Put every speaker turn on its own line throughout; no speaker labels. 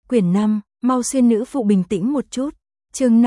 Quyển 5, mau xuyên nữ phụ bình tĩnh một chút. Chương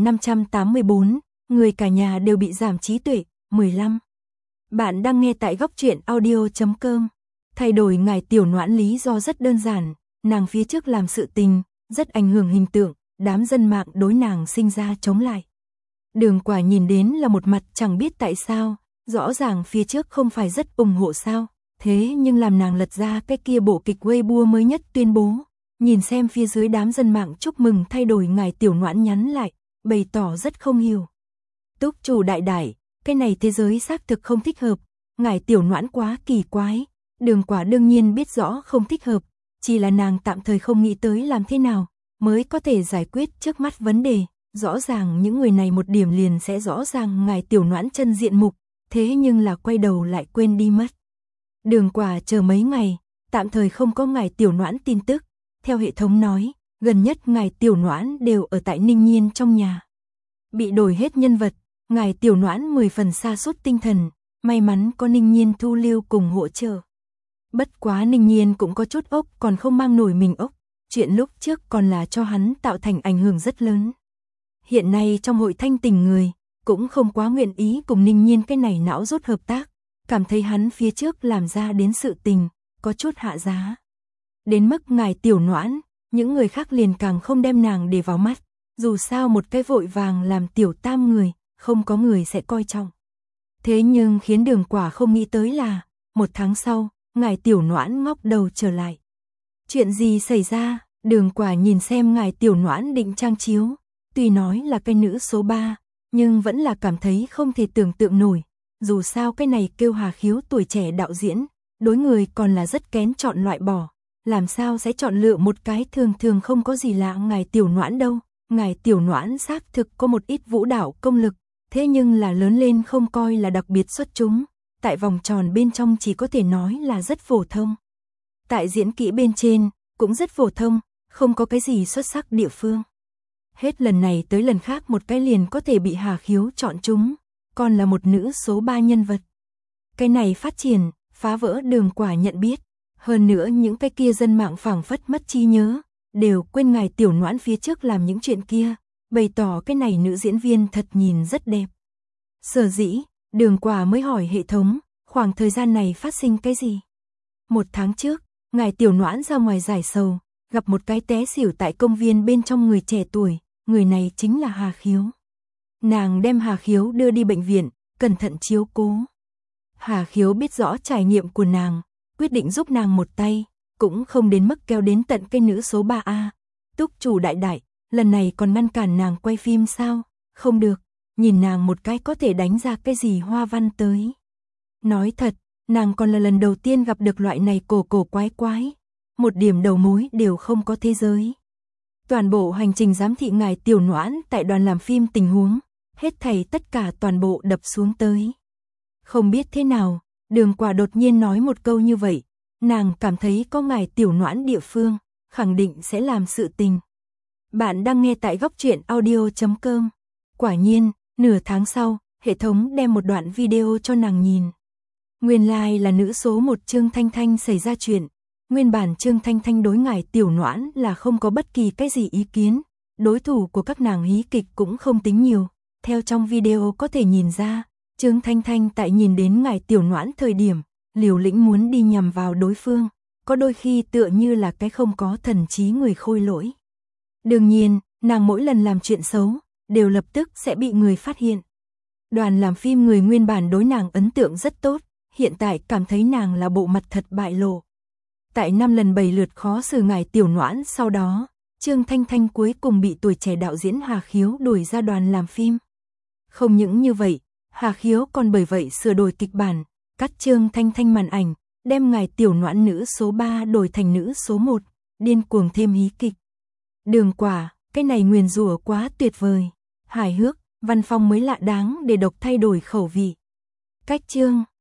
5584, người cả nhà đều bị giảm trí tuệ, 15. Bạn đang nghe tại góc truyện audio.com. Thay đổi ngài Tiểu Noãn lý do rất đơn giản, nàng phía trước làm sự tình, rất ảnh hưởng hình tượng, đám dân mạng đối nàng sinh ra chống lại. Đường Quả nhìn đến là một mặt chẳng biết tại sao, rõ ràng phía trước không phải rất ủng hộ sao, thế nhưng làm nàng lật ra cái kia bộ kịch Weibo mới nhất tuyên bố. Nhìn xem phía dưới đám dân mạng chúc mừng thay đổi ngài Tiểu Noãn nhắn lại, bày tỏ rất không hiểu. Túc chủ đại đại, cái này thế giới xác thực không thích hợp, ngài Tiểu Noãn quá kỳ quái. Đường Quả đương nhiên biết rõ không thích hợp, chỉ là nàng tạm thời không nghĩ tới làm thế nào mới có thể giải quyết trước mắt vấn đề. Rõ ràng những người này một điểm liền sẽ rõ ràng ngài Tiểu Noãn chân diện mục, thế nhưng là quay đầu lại quên đi mất. Đường Quả chờ mấy ngày, tạm thời không có ngài Tiểu Noãn tin tức. Theo hệ thống nói, gần nhất ngài Tiểu Noãn đều ở tại Ninh Nhiên trong nhà. Bị đổi hết nhân vật, ngài Tiểu Noãn 10 phần sa sút tinh thần, may mắn có Ninh Nhiên thu lưu cùng hỗ trợ. Bất quá Ninh Nhiên cũng có chút ốc còn không mang nổi mình ốc, chuyện lúc trước còn là cho hắn tạo thành ảnh hưởng rất lớn. Hiện nay trong hội thanh tình người, cũng không quá nguyện ý cùng Ninh Nhiên cái này não rút hợp tác, cảm thấy hắn phía trước làm ra đến sự tình, có chút hạ giá. Đến mức ngài Tiểu Noãn, những người khác liền càng không đem nàng để vào mắt, dù sao một cái vội vàng làm tiểu tam người, không có người sẽ coi trọng. Thế nhưng khiến Đường Quả không nghĩ tới là, một tháng sau, ngài Tiểu Noãn ngóc đầu trở lại. Chuyện gì xảy ra? Đường Quả nhìn xem ngài Tiểu Noãn định trang chiếu, tuy nói là cái nữ số 3, nhưng vẫn là cảm thấy không thể tưởng tượng nổi. Dù sao cái này kêu Hà Khiếu tuổi trẻ đạo diễn, đối người còn là rất kén chọn loại bỏ. Làm sao sẽ chọn lựa một cái thường thường không có gì lạ ngài Tiểu Noãn đâu. Ngài Tiểu Noãn xác thực có một ít vũ đạo công lực, thế nhưng là lớn lên không coi là đặc biệt xuất chúng. Tại vòng tròn bên trong chỉ có thể nói là rất phổ thông. Tại diễn kỹ bên trên, cũng rất phổ thông, không có cái gì xuất sắc địa phương. Hết lần này tới lần khác một cái liền có thể bị Hà Khiếu chọn chúng, còn là một nữ số 3 nhân vật. Cái này phát triển, phá vỡ Đường Quả nhận biết. Hơn nữa những cái kia dân mạng phảng phất mất trí nhớ, đều quên ngài Tiểu Noãn phía trước làm những chuyện kia, bày tỏ cái này nữ diễn viên thật nhìn rất đẹp. Sở dĩ, Đường Quả mới hỏi hệ thống, khoảng thời gian này phát sinh cái gì? Một tháng trước, ngài Tiểu Noãn ra ngoài giải sầu, gặp một cái té xỉu tại công viên bên trong người trẻ tuổi, người này chính là Hà Khiếu. Nàng đem Hà Khiếu đưa đi bệnh viện, cẩn thận chiếu cố. Hà Khiếu biết rõ trải nghiệm của nàng, quyết định giúp nàng một tay, cũng không đến mức kéo đến tận cái nữ số 3A. Túc chủ đại đại, lần này còn ngăn cản nàng quay phim sao? Không được, nhìn nàng một cái có thể đánh ra cái gì hoa văn tới. Nói thật, nàng còn là lần đầu tiên gặp được loại này cổ quái quái. Một điểm đầu mối đều không có thế giới. Toàn bộ hành trình giám thị ngài Tiểu Noãn tại đoàn làm phim tình huống, hết thảy tất cả toàn bộ đập xuống tới. Không biết thế nào, Đường Quả đột nhiên nói một câu như vậy, nàng cảm thấy có ngài Tiểu Noãn địa phương, khẳng định sẽ làm sự tình. Bạn đang nghe tại góc truyện audio.com. Quả nhiên, nửa tháng sau, hệ thống đem một đoạn video cho nàng nhìn. Nguyên lai là nữ số 1 Trương Thanh Thanh xảy ra chuyện. Nguyên bản Trương Thanh Thanh đối ngài Tiểu Noãn là không có bất kỳ cái gì ý kiến, đối thủ của các nàng hí kịch cũng không tính nhiều. Theo trong video có thể nhìn ra, Trương Thanh Thanh tại nhìn đến ngài Tiểu Noãn thời điểm, liều lĩnh muốn đi nhằm vào đối phương, có đôi khi tựa như là cái không có thần trí người khôi lỗi. Đương nhiên, nàng mỗi lần làm chuyện xấu, đều lập tức sẽ bị người phát hiện. Đoàn làm phim người nguyên bản đối nàng ấn tượng rất tốt, hiện tại cảm thấy nàng là bộ mặt thật bại lộ. Tại 5 lần 7 lượt khó xử ngài Tiểu Noãn sau đó, Trương Thanh Thanh cuối cùng bị tuổi trẻ đạo diễn Hà Khiếu đuổi ra đoàn làm phim. Không những như vậy, Hà Khiếu còn bởi vậy sửa đổi kịch bản, cắt Trương Thanh Thanh màn ảnh, đem ngài Tiểu Noãn nữ số 3 đổi thành nữ số 1, điên cuồng thêm hí kịch. Đường Quả, cái này nguyền rủa quá tuyệt vời, hài hước, văn phong mới lạ đáng để độc thay đổi khẩu vị. Cách chương